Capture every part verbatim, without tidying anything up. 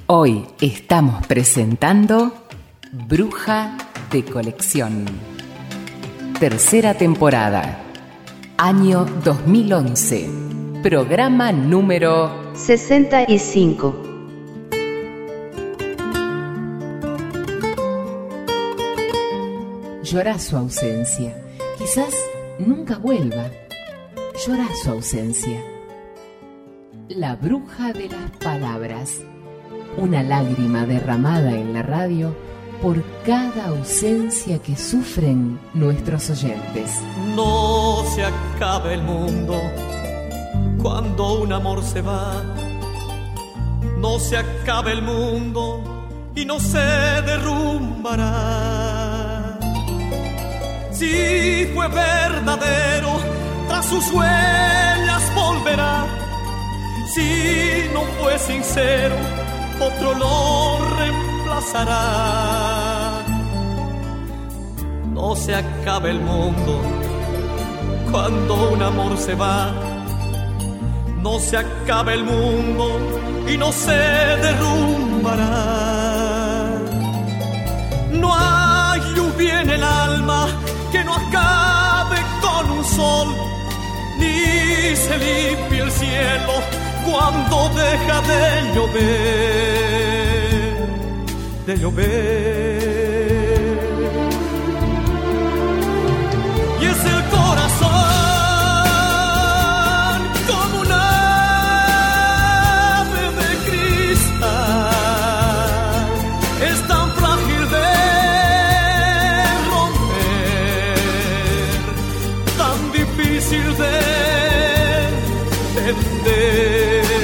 Hoy estamos presentando Bruja de Colección. Tercera temporada, año dos mil once, programa número sesenta y cinco. Llorá su ausencia, quizás nunca vuelva. Llorá su ausencia. La bruja de las palabras. Una lágrima derramada en la radio por cada ausencia que sufren nuestros oyentes. No se acaba el mundo cuando un amor se va. No se acaba el mundo y no se derrumbará. Si fue verdadero, tras sus huellas volverá. Si no fue sincero, otro lo reemplazará. No se acaba el mundo cuando un amor se va. No se acaba el mundo y no se derrumbará. No hay lluvia en el alma que no acabe con un sol, ni se limpie el cielo cuando deja de llover, de llover. Y es el corazón como un ave de cristal, es tan frágil de romper, tan difícil de entender.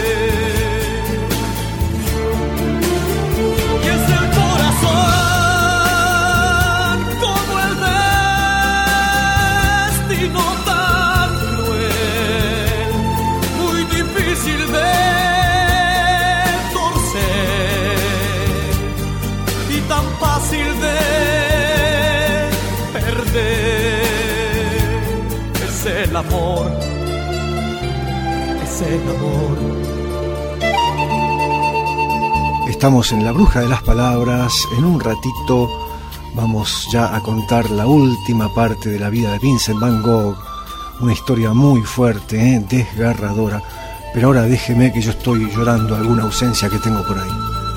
El amor, es el amor. Estamos en La Bruja de las Palabras. En un ratito vamos ya a contar la última parte de la vida de Vincent Van Gogh. Una historia muy fuerte, ¿eh? desgarradora. Pero ahora déjeme que yo estoy llorando alguna ausencia que tengo por ahí.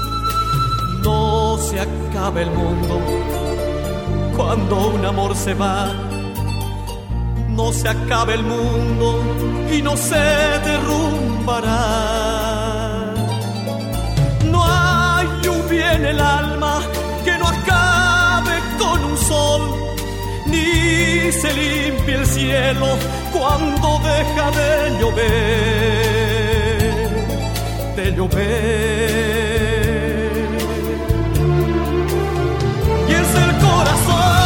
No se acaba el mundo cuando un amor se va. No se acaba el mundo y no se derrumbará. No hay lluvia en el alma que no acabe con un sol, ni se limpie el cielo cuando deja de llover, de llover. Y es el corazón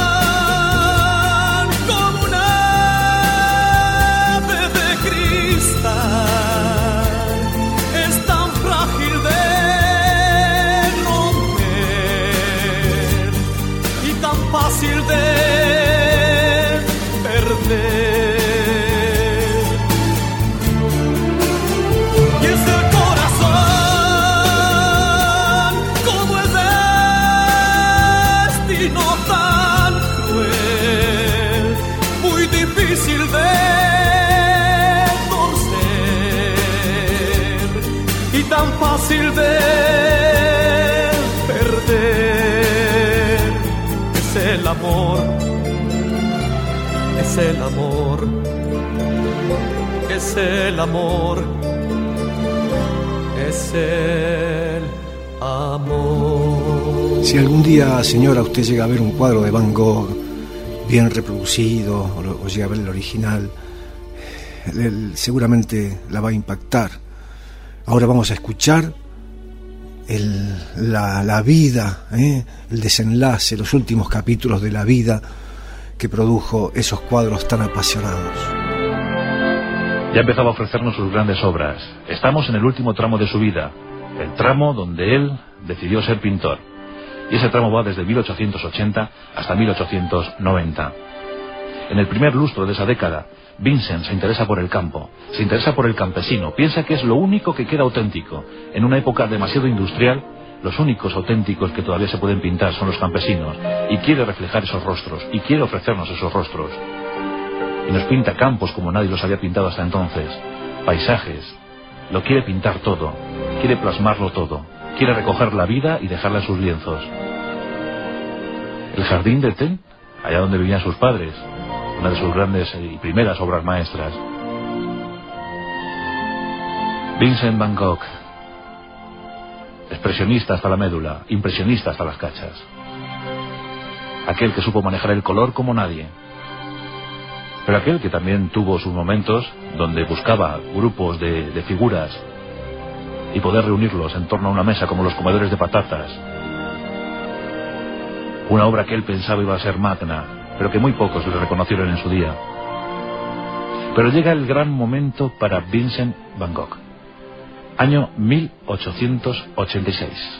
es tan frágil de romper y tan fácil de perder. Y es el corazón como el destino tan cruel, muy difícil de tan fácil de perder. Es el amor, es el amor, es el amor, es el amor. Si algún día, señora, usted llega a ver un cuadro de Van Gogh bien reproducido o, lo, o llega a ver el original, él seguramente la va a impactar. Ahora vamos a escuchar el, la, la vida, ¿eh? el desenlace, los últimos capítulos de la vida que produjo esos cuadros tan apasionados. Ya empezaba a ofrecernos sus grandes obras. Estamos en el último tramo de su vida, el tramo donde él decidió ser pintor. Y ese tramo va desde mil ochocientos ochenta hasta mil ochocientos noventa. En el primer lustro de esa década, Vincent se interesa por el campo, se interesa por el campesino, piensa que es lo único que queda auténtico. En una época demasiado industrial, los únicos auténticos que todavía se pueden pintar son los campesinos, y quiere reflejar esos rostros, y quiere ofrecernos esos rostros. Y nos pinta campos como nadie los había pintado hasta entonces, paisajes, lo quiere pintar todo, quiere plasmarlo todo, quiere recoger la vida y dejarla en sus lienzos. El jardín de Ten, allá donde vivían sus padres, una de sus grandes y primeras obras maestras. Vincent Van Gogh, expresionista hasta la médula, impresionista hasta las cachas. Aquel que supo manejar el color como nadie. Pero aquel que también tuvo sus momentos donde buscaba grupos de, de figuras y poder reunirlos en torno a una mesa como los comedores de patatas. Una obra que él pensaba iba a ser magna, pero que muy pocos le reconocieron en su día. Pero llega el gran momento para Vincent Van Gogh. Año mil ochocientos ochenta y seis.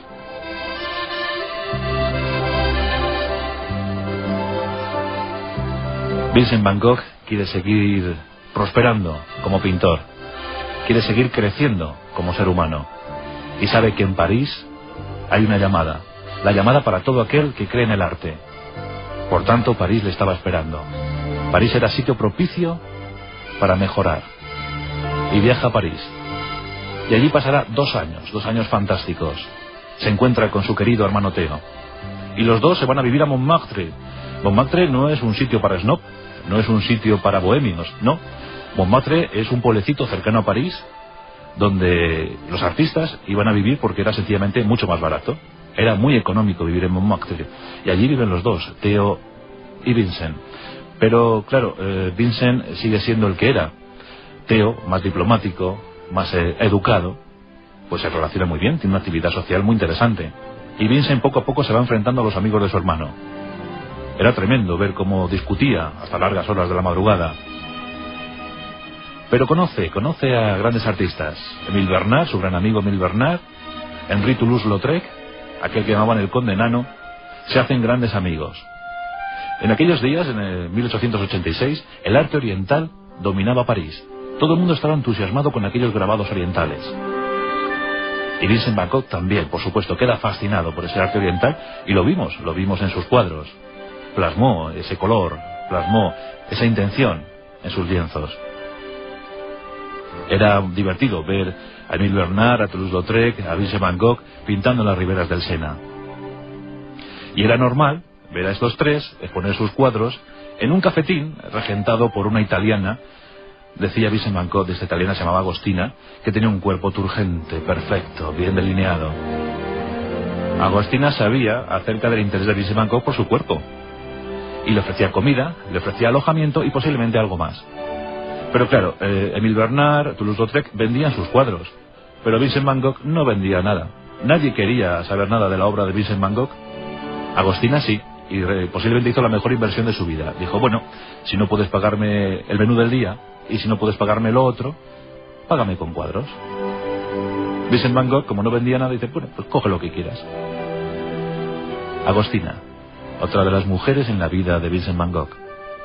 Vincent Van Gogh quiere seguir prosperando como pintor, quiere seguir creciendo como ser humano, y sabe que en París hay una llamada, la llamada para todo aquel que cree en el arte. Por tanto, París le estaba esperando. París era sitio propicio para mejorar. Y viaja a París. Y allí pasará dos años, dos años fantásticos. Se encuentra con su querido hermano Theo. Y los dos se van a vivir a Montmartre. Montmartre no es un sitio para snob, no es un sitio para bohemios, no. Montmartre es un pueblecito cercano a París, donde los artistas iban a vivir porque era sencillamente mucho más barato. Era muy económico vivir en Montmartre. Y allí viven los dos, Theo y Vincent. Pero, claro, eh, Vincent sigue siendo el que era. Theo, más diplomático, más eh, educado, pues se relaciona muy bien, tiene una actividad social muy interesante. Y Vincent poco a poco se va enfrentando a los amigos de su hermano. Era tremendo ver cómo discutía hasta largas horas de la madrugada. Pero conoce, conoce a grandes artistas. Émile Bernard, su gran amigo Émile Bernard, Henri Toulouse-Lautrec, aquel que llamaban el Conde Enano, se hacen grandes amigos. En aquellos días, en el mil ochocientos ochenta y seis, el arte oriental dominaba París. Todo el mundo estaba entusiasmado con aquellos grabados orientales. Y Vincent Van Gogh también, por supuesto, queda fascinado por ese arte oriental, y lo vimos, lo vimos en sus cuadros. Plasmó ese color, plasmó esa intención en sus lienzos. Era divertido ver a Émile Bernard, a Toulouse-Lautrec, a Vincent Van Gogh pintando en las riberas del Sena. Y era normal ver a estos tres exponer sus cuadros en un cafetín regentado por una italiana. Decía Vincent Van Gogh, de esta italiana se llamaba Agostina, que tenía un cuerpo turgente, perfecto, bien delineado. Agostina sabía acerca del interés de Vincent Van Gogh por su cuerpo. Y le ofrecía comida, le ofrecía alojamiento y posiblemente algo más. Pero claro, eh, Émile Bernard, Toulouse-Lautrec vendían sus cuadros, pero Vincent Van Gogh no vendía nada. Nadie quería saber nada de la obra de Vincent Van Gogh. Agostina sí, y eh, posiblemente hizo la mejor inversión de su vida. Dijo, bueno, si no puedes pagarme el menú del día, y si no puedes pagarme lo otro, págame con cuadros. Vincent Van Gogh, como no vendía nada, dice, bueno, pues coge lo que quieras. Agostina, otra de las mujeres en la vida de Vincent Van Gogh.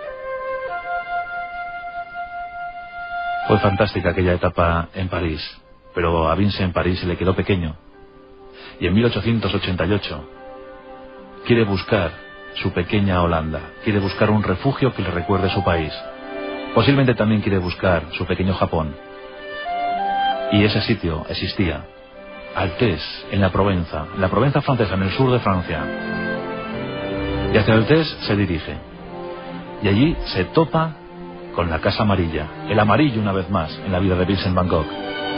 Fue fantástica aquella etapa en París, pero a Vincent en París se le quedó pequeño. Y en mil ochocientos ochenta y ocho quiere buscar su pequeña Holanda, quiere buscar un refugio que le recuerde su país. Posiblemente también quiere buscar su pequeño Japón. Y ese sitio existía, Altés, en la Provenza, en la Provenza francesa, en el sur de Francia. Y hacia Altés se dirige. Y allí se topa con la Casa Amarilla, el amarillo una vez más en la vida de Vincent Van Gogh.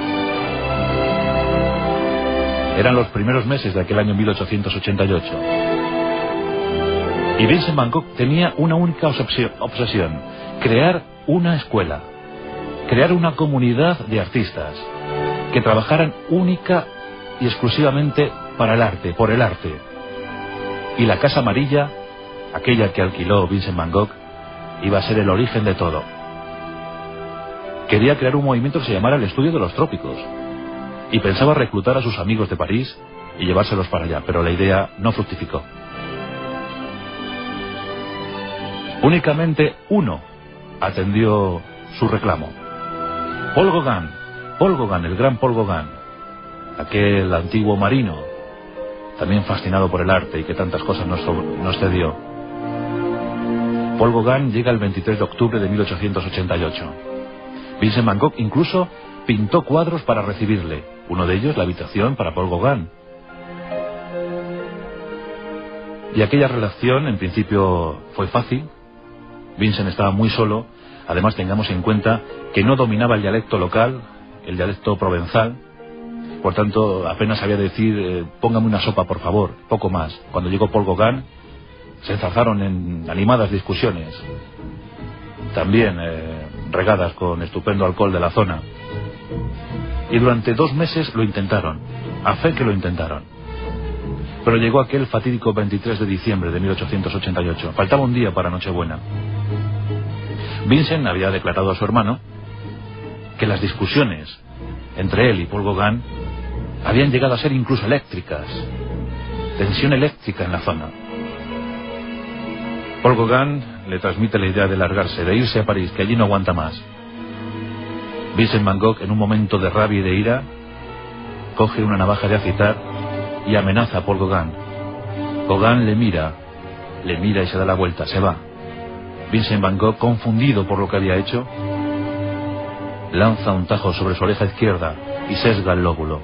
Eran los primeros meses de aquel año mil ochocientos ochenta y ocho. Y Vincent Van Gogh tenía una única obsesión, crear una escuela, crear una comunidad de artistas que trabajaran única y exclusivamente para el arte, por el arte. Y la Casa Amarilla, aquella que alquiló Vincent Van Gogh, iba a ser el origen de todo. Quería crear un movimiento que se llamara el Estudio de los Trópicos, y pensaba reclutar a sus amigos de París y llevárselos para allá, pero la idea no fructificó. Únicamente uno atendió su reclamo. Paul Gauguin, Paul Gauguin, el gran Paul Gauguin, aquel antiguo marino, también fascinado por el arte y que tantas cosas nos, nos cedió. Paul Gauguin llega el veintitrés de octubre de mil ochocientos ochenta y ocho. Vincent Van Gogh incluso pintó cuadros para recibirle, uno de ellos la habitación para Paul Gauguin. Y aquella relación en principio fue fácil. Vincent estaba muy solo. Además tengamos en cuenta que no dominaba el dialecto local, el dialecto provenzal. Por tanto apenas sabía decir eh, póngame una sopa por favor, poco más. Cuando llegó Paul Gauguin se enzarzaron en animadas discusiones, también eh, regadas con estupendo alcohol de la zona. Y durante dos meses lo intentaron, a fe que lo intentaron. Pero llegó aquel fatídico veintitrés de diciembre de mil ochocientos ochenta y ocho. Faltaba un día para Nochebuena. Vincent había declarado a su hermano que las discusiones entre él y Paul Gauguin habían llegado a ser incluso eléctricas. Tensión eléctrica en la zona. Paul Gauguin le transmite la idea de largarse, de irse a París, que allí no aguanta más. Vincent Van Gogh, en un momento de rabia y de ira, coge una navaja de afeitar y amenaza a Paul Gauguin. Gauguin le mira, le mira y se da la vuelta, se va. Vincent Van Gogh, confundido por lo que había hecho, lanza un tajo sobre su oreja izquierda y sesga el lóbulo.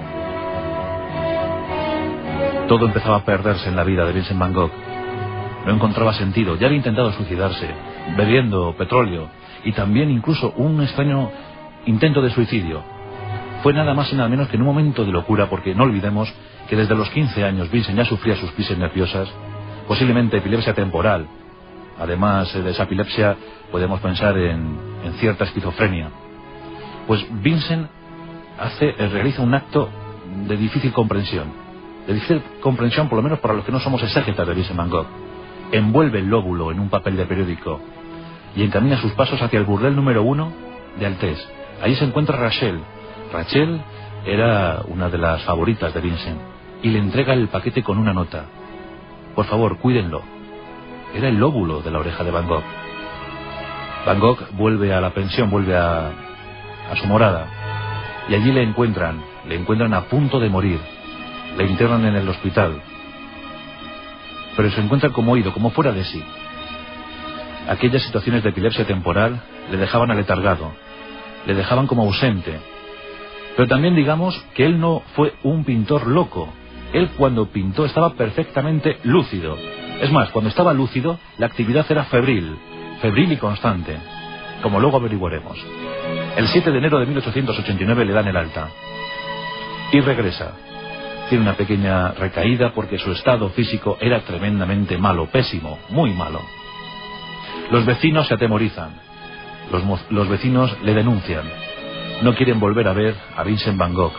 Todo empezaba a perderse en la vida de Vincent Van Gogh. No encontraba sentido, ya había intentado suicidarse, bebiendo petróleo, y también incluso un extraño intento de suicidio. Fue nada más y nada menos que en un momento de locura, porque no olvidemos que desde los quince años Vincent ya sufría sus crisis nerviosas, posiblemente epilepsia temporal. Además de esa epilepsia podemos pensar en, en cierta esquizofrenia. Pues Vincent hace, realiza un acto de difícil comprensión, de difícil comprensión por lo menos para los que no somos exégetas de Vincent Van Gogh. Envuelve el lóbulo en un papel de periódico y encamina sus pasos hacia el burdel número uno de Altés. Ahí se encuentra Rachel. Rachel era una de las favoritas de Vincent y le entrega el paquete con una nota. Por favor, cuídenlo. Era el lóbulo de la oreja de Van Gogh. Van Gogh vuelve a la pensión, vuelve a, a su morada, y allí le encuentran, le encuentran a punto de morir. Le internan en el hospital, pero se encuentra como oído, como fuera de sí. Aquellas situaciones de epilepsia temporal le dejaban aletargado, le dejaban como ausente. Pero también digamos que él no fue un pintor loco. Él cuando pintó estaba perfectamente lúcido. Es más, cuando estaba lúcido, la actividad era febril, febril y constante, como luego averiguaremos. El siete de enero de mil ochocientos ochenta y nueve le dan el alta y regresa. Tiene una pequeña recaída porque su estado físico era tremendamente malo, pésimo, muy malo. Los vecinos se atemorizan, los, los vecinos le denuncian, no quieren volver a ver a Vincent Van Gogh.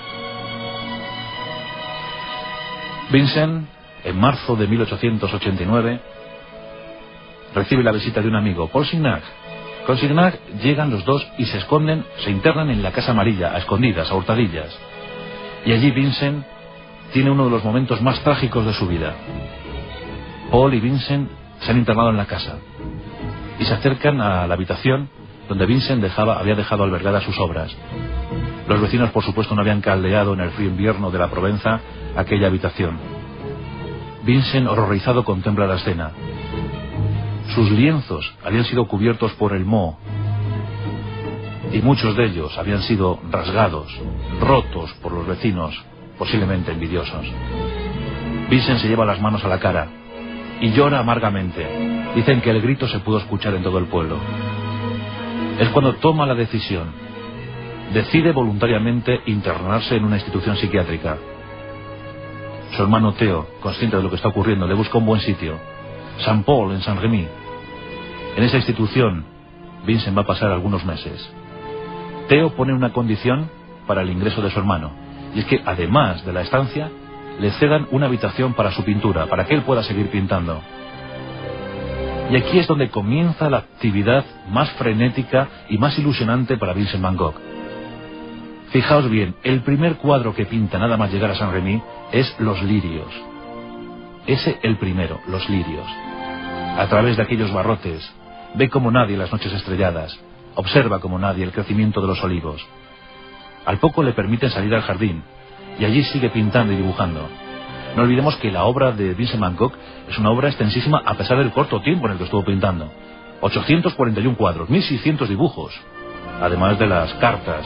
Vincent, en marzo de mil ochocientos ochenta y nueve, recibe la visita de un amigo, Paul Signac. Con Signac llegan los dos y se esconden, se internan en la Casa Amarilla, a escondidas, a hurtadillas. Y allí Vincent tiene uno de los momentos más trágicos de su vida. Paul y Vincent se han internado en la casa y se acercan a la habitación donde Vincent dejaba, había dejado albergadas sus obras. Los vecinos, por supuesto, no habían caldeado en el frío invierno de la Provenza aquella habitación. Vincent, horrorizado, contempla la escena. Sus lienzos habían sido cubiertos por el moho y muchos de ellos habían sido rasgados, rotos por los vecinos, posiblemente envidiosos. Vincent se lleva las manos a la cara y llora amargamente. Dicen que el grito se pudo escuchar en todo el pueblo. Es cuando toma la decisión. Decide voluntariamente internarse en una institución psiquiátrica. Su hermano Theo, consciente de lo que está ocurriendo, le busca un buen sitio. Saint Paul, en Saint-Rémy. En esa institución, Vincent va a pasar algunos meses. Theo pone una condición para el ingreso de su hermano, y es que además de la estancia le cedan una habitación para su pintura, para que él pueda seguir pintando. Y aquí es donde comienza la actividad más frenética y más ilusionante para Vincent Van Gogh. Fijaos bien, el primer cuadro que pinta nada más llegar a Saint-Rémy es Los lirios. Ese el primero, Los lirios. a través de aquellos barrotes, ve como nadie las noches estrelladas, observa como nadie el crecimiento de los olivos. Al poco le permiten salir al jardín, y allí sigue pintando y dibujando. No olvidemos que la obra de Vincent van Gogh es una obra extensísima a pesar del corto tiempo en el que estuvo pintando. ochocientos cuarenta y uno cuadros, mil seiscientos dibujos, además de las cartas.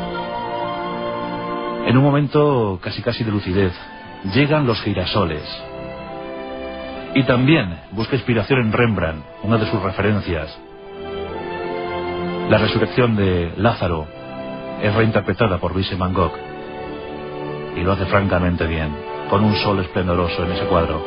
En un momento casi casi de lucidez, llegan los girasoles. Y también busca inspiración en Rembrandt, una de sus referencias. La resurrección de Lázaro es reinterpretada por Vincent van Gogh, y lo hace francamente bien, con un sol esplendoroso en ese cuadro.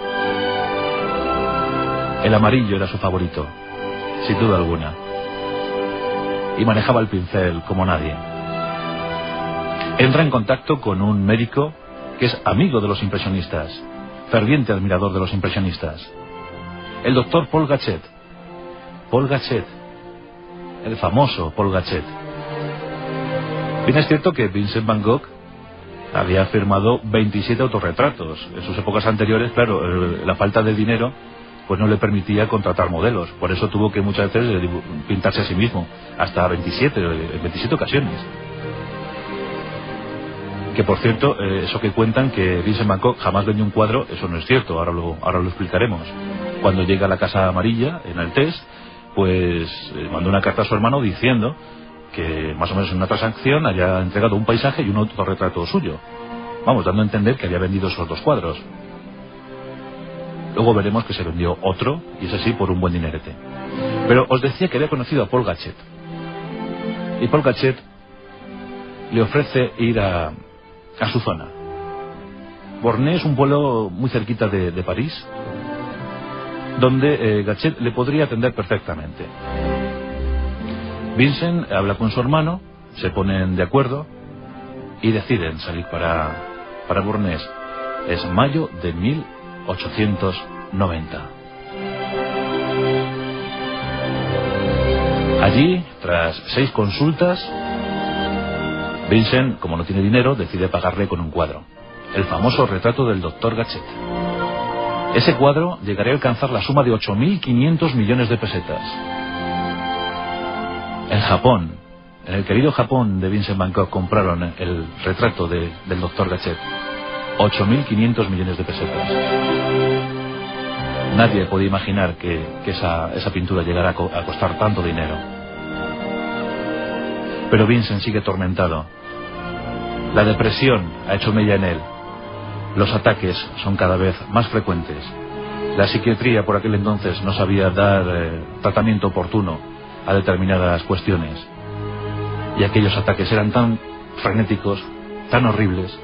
El amarillo era su favorito, sin duda alguna, y manejaba el pincel como nadie. Entra en contacto con un médico que es amigo de los impresionistas, ferviente admirador de los impresionistas, el doctor Paul Gachet. Paul Gachet, el famoso Paul Gachet. Bien es cierto que Vincent van Gogh había firmado veintisiete autorretratos. En sus épocas anteriores, claro, la falta de dinero pues no le permitía contratar modelos. Por eso tuvo que muchas veces pintarse a sí mismo, hasta veintisiete, en veintisiete ocasiones. Que por cierto, eh, eso que cuentan que Vincent van Gogh jamás vendió un cuadro, eso no es cierto, ahora lo, ahora lo explicaremos. Cuando llega a la Casa Amarilla, en Altés, pues eh, mandó una carta a su hermano diciendo que más o menos en una transacción haya entregado un paisaje y un autorretrato suyo. Vamos, dando a entender que había vendido esos dos cuadros. Luego veremos que se vendió otro, y es así por un buen dinerete. Pero os decía que había conocido a Paul Gachet. Y Paul Gachet le ofrece ir a, a su zona. Bornée es un pueblo muy cerquita de, de París, donde eh, Gachet le podría atender perfectamente. Vincent habla con su hermano, se ponen de acuerdo y deciden salir para, para Bornée. Es mayo de mil ochocientos noventa. Allí, tras seis consultas, Vincent, como no tiene dinero, decide pagarle con un cuadro, el famoso retrato del doctor Gachet. Ese cuadro llegaría a alcanzar la suma de ocho mil quinientos millones de pesetas. En Japón, en el querido Japón de Vincent van Gogh, compraron el retrato de, del doctor Gachet. ocho mil quinientos millones de pesetas. Nadie podía imaginar que, que esa, esa pintura llegara a, co a costar tanto dinero. Pero Vincent sigue atormentado. La depresión ha hecho mella en él. Los ataques son cada vez más frecuentes. La psiquiatría por aquel entonces no sabía dar eh, tratamiento oportuno a determinadas cuestiones. Y aquellos ataques eran tan frenéticos, tan horribles.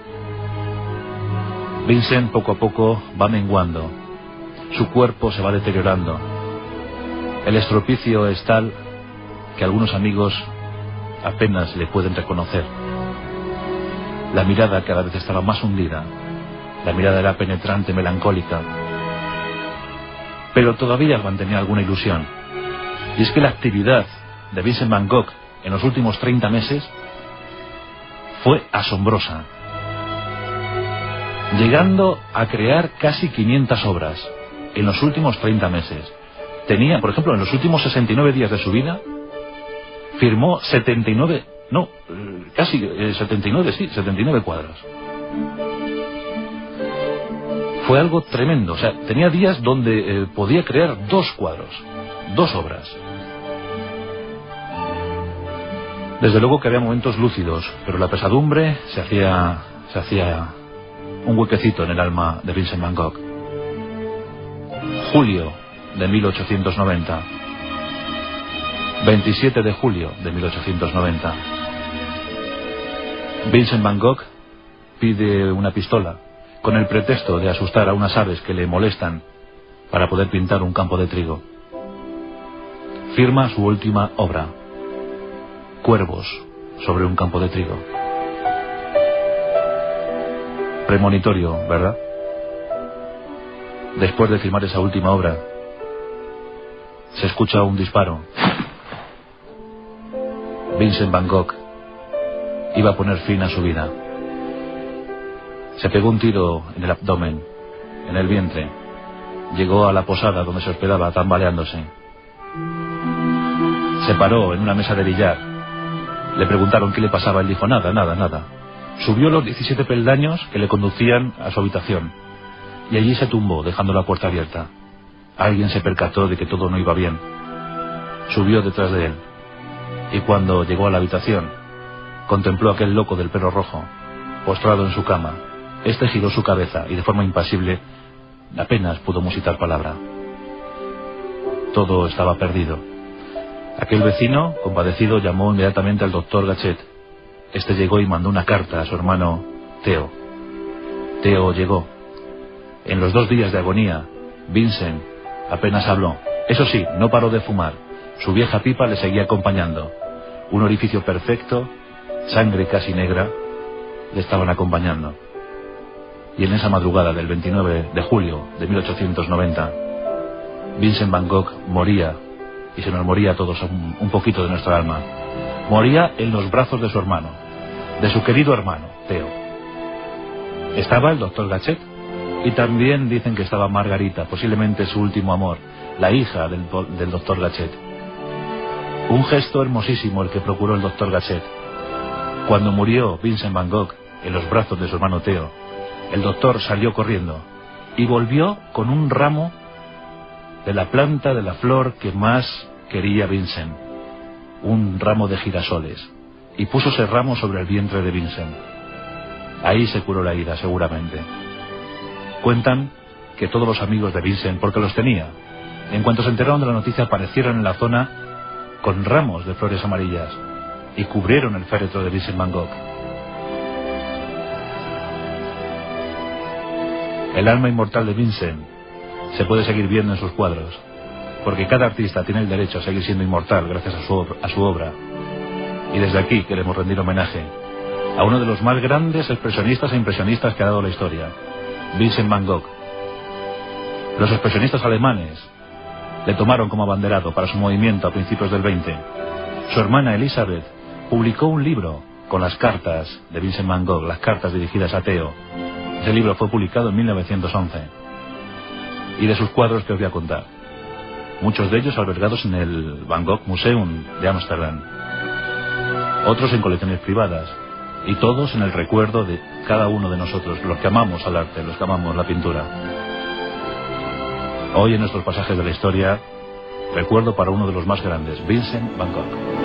Vincent poco a poco va menguando. Su cuerpo se va deteriorando. El estropicio es tal que algunos amigos apenas le pueden reconocer. La mirada cada vez estaba más hundida. La mirada era penetrante, melancólica. Pero todavía mantenía alguna ilusión. Y es que la actividad de Vincent van Gogh en los últimos treinta meses fue asombrosa, llegando a crear casi quinientas obras en los últimos treinta meses. Tenía, por ejemplo, en los últimos sesenta y nueve días de su vida, firmó setenta y nueve, no, casi eh, setenta y nueve, sí, setenta y nueve cuadros. Fue algo tremendo. O sea, tenía días donde eh, podía crear dos cuadros, dos obras. Desde luego que había momentos lúcidos, pero la pesadumbre se hacía, se hacía un huequecito en el alma de Vincent van Gogh. Julio de mil ochocientos noventa. veintisiete de julio de mil ochocientos noventa. Vincent van Gogh pide una pistola con el pretexto de asustar a unas aves que le molestan para poder pintar un campo de trigo. Firma su última obra, Cuervos sobre un campo de trigo. Premonitorio, ¿verdad? Después de firmar esa última obra, se escucha un disparo. Vincent van Gogh iba a poner fin a su vida. Se pegó un tiro en el abdomen, en el vientre, llegó a la posada donde se hospedaba tambaleándose. Se paró en una mesa de billar. Le preguntaron qué le pasaba. Él dijo: nada, nada, nada. Subió los diecisiete peldaños que le conducían a su habitación y allí se tumbó, dejando la puerta abierta. Alguien se percató de que todo no iba bien. Subió detrás de él y cuando llegó a la habitación contempló a aquel loco del pelo rojo postrado en su cama. Este giró su cabeza y de forma impasible apenas pudo musitar palabra. Todo estaba perdido. Aquel vecino, compadecido, llamó inmediatamente al doctor Gachet. Este llegó y mandó una carta a su hermano Theo. Theo llegó. En los dos días de agonía, Vincent apenas habló. Eso sí, no paró de fumar. Su vieja pipa le seguía acompañando. Un orificio perfecto, sangre casi negra, le estaban acompañando. Y en esa madrugada del veintinueve de julio de mil ochocientos noventa, Vincent Van Gogh moría, y se nos moría a todos un, un poquito de nuestra alma. Moría en los brazos de su hermano, de su querido hermano, Theo. Estaba el doctor Gachet, y también dicen que estaba Margarita, posiblemente su último amor, la hija del, del doctor Gachet. Un gesto hermosísimo el que procuró el doctor Gachet. Cuando murió Vincent Van Gogh en los brazos de su hermano Theo, el doctor salió corriendo y volvió con un ramo de la planta de la flor que más quería Vincent, un ramo de girasoles, y puso ese ramo sobre el vientre de Vincent. Ahí se curó la ida, seguramente. Cuentan que todos los amigos de Vincent, porque los tenía, en cuanto se enteraron de la noticia, aparecieron en la zona con ramos de flores amarillas y cubrieron el féretro de Vincent Van Gogh. El alma inmortal de Vincent se puede seguir viendo en sus cuadros, porque cada artista tiene el derecho a seguir siendo inmortal gracias a su, a su obra. Y desde aquí queremos rendir homenaje a uno de los más grandes expresionistas e impresionistas que ha dado la historia, Vincent Van Gogh. Los expresionistas alemanes le tomaron como abanderado para su movimiento a principios del veinte. Su hermana Elizabeth publicó un libro con las cartas de Vincent Van Gogh, las cartas dirigidas a Theo. Ese libro fue publicado en mil novecientos once. Y de sus cuadros que os voy a contar, muchos de ellos albergados en el Van Gogh Museum de Ámsterdam, otros en colecciones privadas, y todos en el recuerdo de cada uno de nosotros, los que amamos al arte, los que amamos la pintura. Hoy en nuestros pasajes de la historia, recuerdo para uno de los más grandes, Vincent Van Gogh.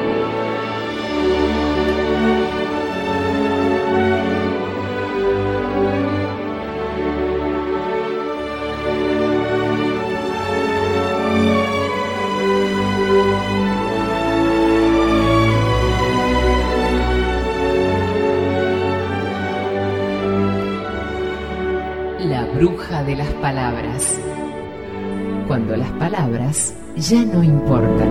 Bruja de las palabras. Cuando las palabras ya no importan.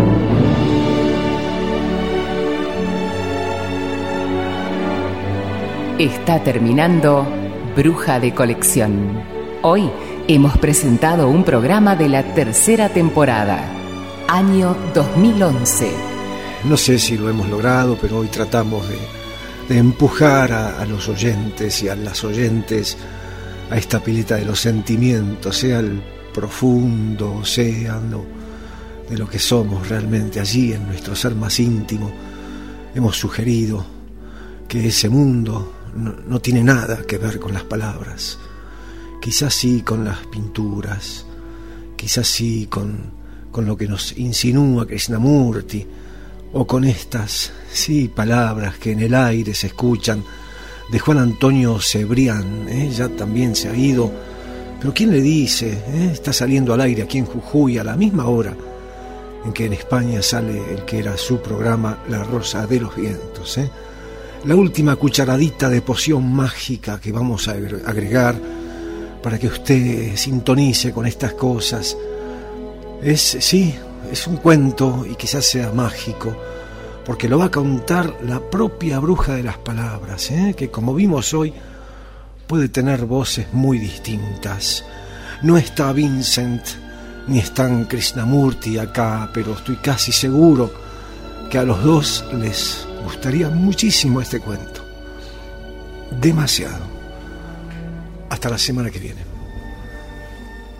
Está terminando Bruja de Colección. Hoy hemos presentado un programa de la tercera temporada, año dos mil once. No sé si lo hemos logrado, pero hoy tratamos de, de empujar a, a los oyentes y a las oyentes a esta pileta de los sentimientos, sea el profundo océano de lo que somos realmente. Allí en nuestro ser más íntimo hemos sugerido que ese mundo no, no tiene nada que ver con las palabras, quizás sí con las pinturas, quizás sí con, con lo que nos insinúa Krishnamurti, o con estas sí palabras que en el aire se escuchan de Juan Antonio Cebrián, ¿eh? Ya también se ha ido, pero ¿quién le dice? ¿Eh? Está saliendo al aire aquí en Jujuy a la misma hora en que en España sale el que era su programa La Rosa de los Vientos, ¿eh? La última cucharadita de poción mágica que vamos a agregar para que usted sintonice con estas cosas es, sí, es un cuento y quizás sea mágico, porque lo va a contar la propia bruja de las palabras, ¿eh? Que como vimos hoy puede tener voces muy distintas. No está Vincent ni están Krishnamurti acá, pero estoy casi seguro que a los dos les gustaría muchísimo este cuento. Demasiado. Hasta la semana que viene.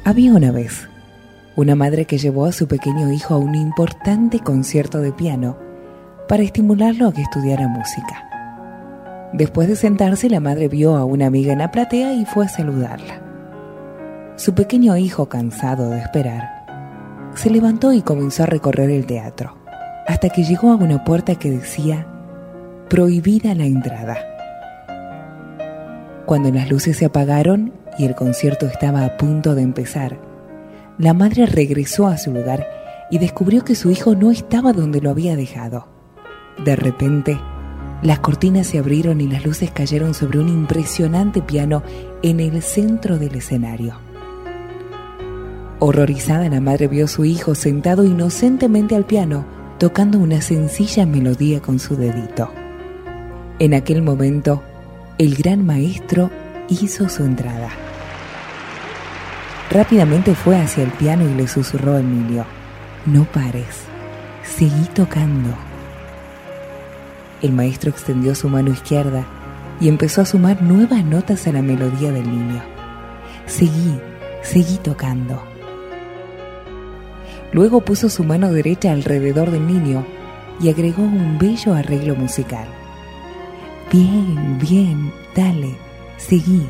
Había una vez una madre que llevó a su pequeño hijo a un importante concierto de piano para estimularlo a que estudiara música. Después de sentarse, la madre vio a una amiga en la platea y fue a saludarla. Su pequeño hijo, cansado de esperar, se levantó y comenzó a recorrer el teatro, hasta que llegó a una puerta que decía «Prohibida la entrada». Cuando las luces se apagaron y el concierto estaba a punto de empezar, la madre regresó a su lugar y descubrió que su hijo no estaba donde lo había dejado. De repente, las cortinas se abrieron y las luces cayeron sobre un impresionante piano en el centro del escenario. Horrorizada, la madre vio a su hijo sentado inocentemente al piano, tocando una sencilla melodía con su dedito. En aquel momento, el gran maestro hizo su entrada. Rápidamente fue hacia el piano y le susurró a Emilio: «No pares, seguí tocando». El maestro extendió su mano izquierda y empezó a sumar nuevas notas a la melodía del niño. «Seguí, seguí tocando». Luego puso su mano derecha alrededor del niño y agregó un bello arreglo musical. «Bien, bien, dale, seguí».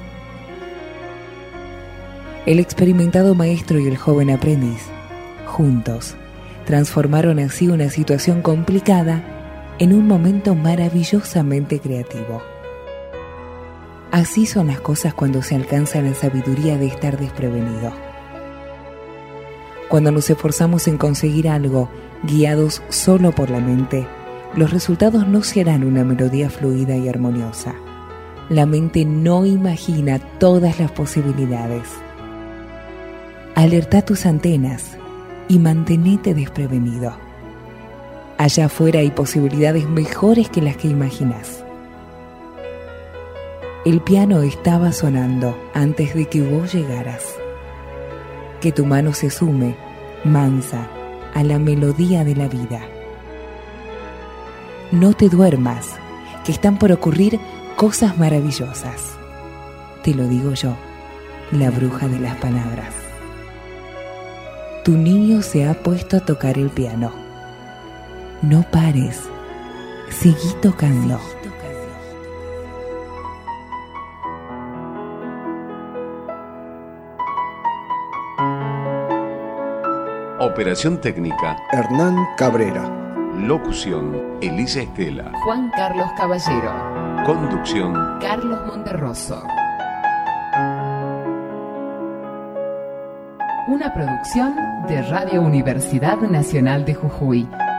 El experimentado maestro y el joven aprendiz, juntos, transformaron así una situación complicada en un momento maravillosamente creativo. Así son las cosas cuando se alcanza la sabiduría de estar desprevenido. Cuando nos esforzamos en conseguir algo, guiados solo por la mente, los resultados no serán una melodía fluida y armoniosa. La mente no imagina todas las posibilidades. Alerta tus antenas y mantenete desprevenido. Allá afuera hay posibilidades mejores que las que imaginas. El piano estaba sonando antes de que vos llegaras. Que tu mano se sume, mansa, a la melodía de la vida. No te duermas, que están por ocurrir cosas maravillosas. Te lo digo yo, la bruja de las palabras. Tu niño se ha puesto a tocar el piano. No pares, seguí tocando. Operación técnica: Hernán Cabrera. Locución: Elisa Estela. Juan Carlos Caballero. Conducción: Carlos Monterroso. Una producción de Radio Universidad Nacional de Jujuy.